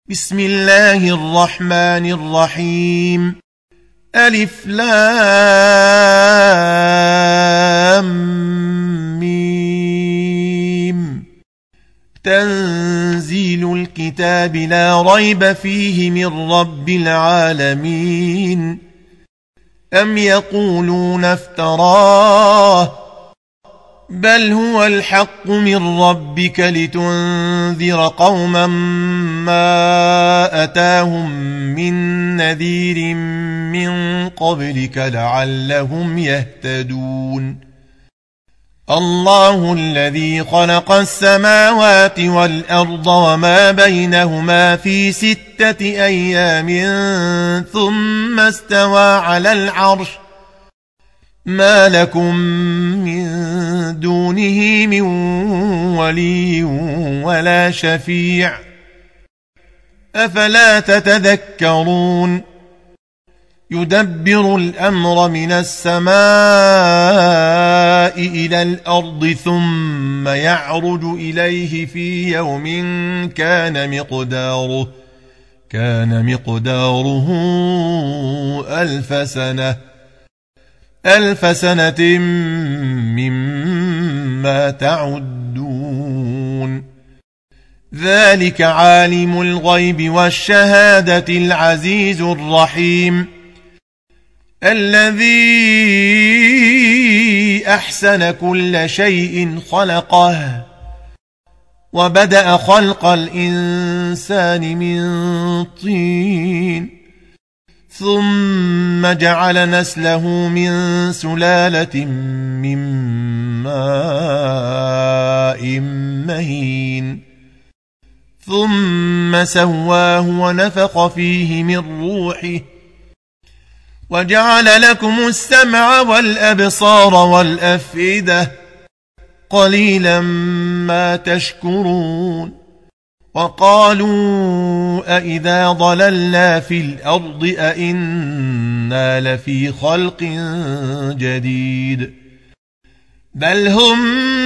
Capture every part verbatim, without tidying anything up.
بسم الله الرحمن الرحيم. ألف لام ميم. تنزيل الكتاب لا ريب فيه من رب العالمين. أم يقولون افتراه بل هو الحق من ربك لتنذر قوما ما أتاهم من نذير من قبلك لعلهم يهتدون. الله الذي خلق السماوات والأرض وما بينهما في ستة أيام ثم استوى على العرش ما لكم من دونه من ولي ولا شفيع أفلا تتذكرون. يدبر الأمر من السماء إلى الأرض ثم يعرج إليه في يوم كان مقداره كان مقداره ألف سنة ألف سنة مما تعدون. ذلك عالم الغيب والشهادة العزيز الرحيم الذي أحسن كل شيء خلقه وبدأ خلق الإنسان من طين ثم جعل نسله من سلالة من ماء مهين ثم سواه ونفخ فيه من روحه وجعل لكم السمع والأبصار والأفئدة قليلا ما تشكرون. وقالوا أئذا ضللنا في الأرض أئنا لفي خلق جديد بل هم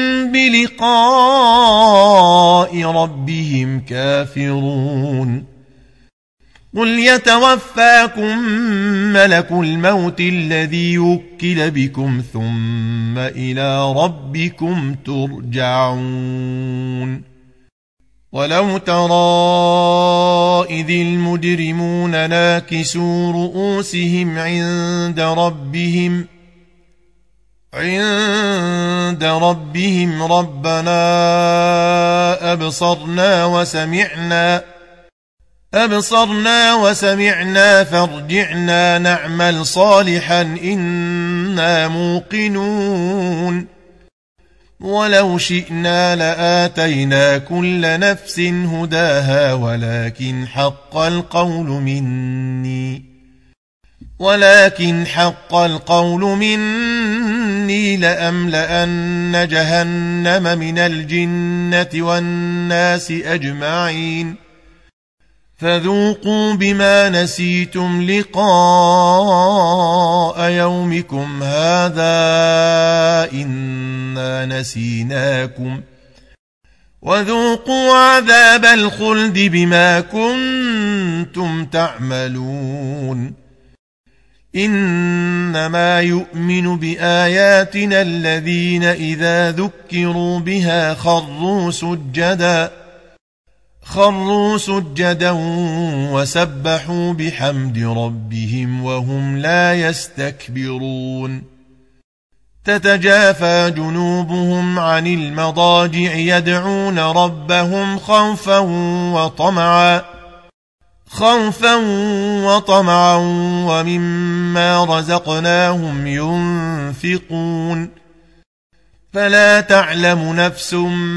بلقاء ربهم كافرون. قل يتوفاكم ملك الموت الذي يوكل بكم ثم إلى ربكم ترجعون. ولو ترى إذ المجرمون ناكسوا رؤوسهم عند ربهم عند ربهم ربنا أبصرنا وسمعنا أبصرنا وسمعنا فارجعنا نعمل صالحا إنا موقنون. ولو شئنا لآتينا كل نفس هداها ولكن حق القول مني ولكن حق القول مني لأملأن جهنم من الجنة والناس أجمعين. فذوقوا بما نسيتم لقاء يومكم هذا إنا نسيناكم وذوقوا عذاب الخلد بما كنتم تعملون. إنما يؤمن بآياتنا الذين إذا ذكروا بها خروا سجدا خروا سجدا وسبحوا بحمد ربهم وهم لا يستكبرون. تتجافى جنوبهم عن المضاجع يدعون ربهم خوفا وطمعا خوفا وطمعا ومما رزقناهم ينفقون. فلا تعلم نفس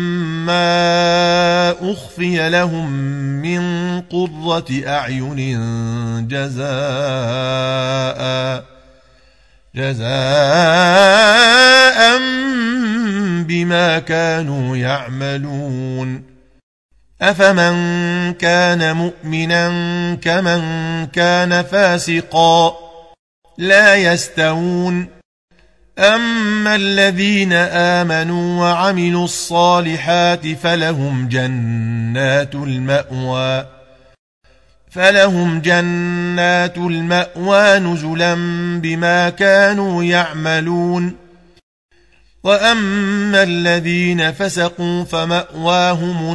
ما أخفي لهم من قرة أعين جزاء جزاء بما كانوا يعملون. أفمن كان مؤمنا كمن كان فاسقا لا يستوون. أما الذين آمنوا وعملوا الصالحات فلهم جنات المأوى فلهم جنات المأوى نزلا بما كانوا يعملون وأما الذين فسقوا فمأواهم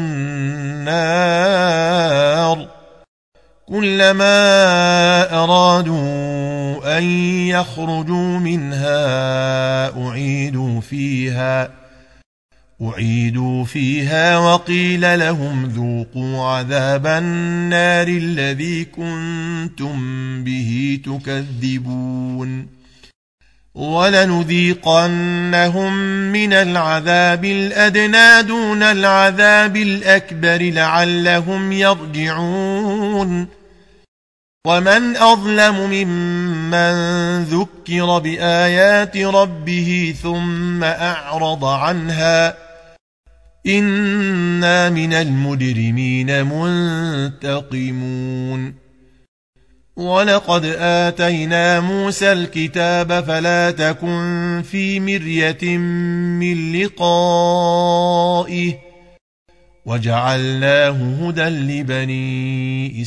النار كلما أرادوا أن يخرجوا منها أعيدوا فيها أعيدوا فيها وقيل لهم ذوقوا عذاب النار الذي كنتم به تكذبون ولنذيقنهم من العذاب الأدنى دون العذاب الأكبر لعلهم يرجعون ومن أظلم ممن ذكر بآيات ربه ثم أعرض عنها إنا من المجرمين منتقمون ولقد آتينا موسى الكتاب فلا تكن في مرية من لقائه وجعلناه هدى لبني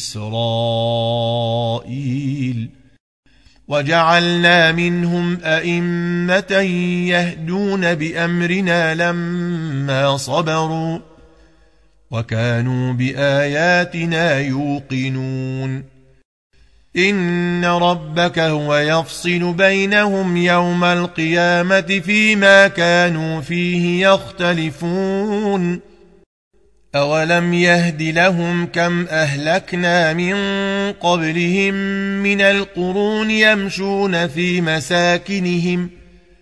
إسرائيل وجعلنا منهم أئمة يهدون بأمرنا لما صبروا وكانوا بآياتنا يوقنون إن ربك هو يفصل بينهم يوم القيامة فيما كانوا فيه يختلفون أولم يهد لهم كم أهلكنا من قبلهم من القرون يمشون في مساكنهم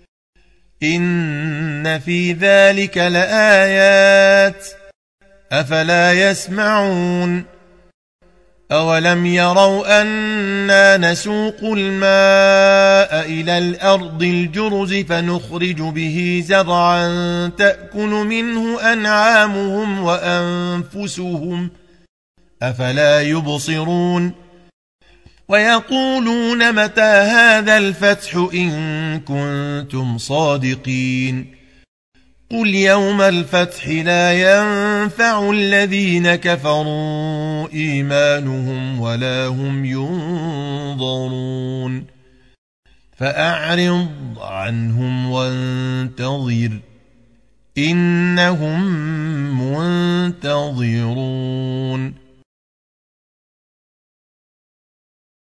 إن في ذلك لآيات أفلا يسمعون أولم يروا أنا نسوق الماء إلى الأرض الجرز فنخرج به زرعا تأكل منه أنعامهم وأنفسهم أفلا يبصرون ويقولون متى هذا الفتح إن كنتم صادقين قل يوم الفتح لا ينفع الذين كفروا إيمانهم ولا هم ينظرون فأعرض عنهم وانتظر إنهم منتظرون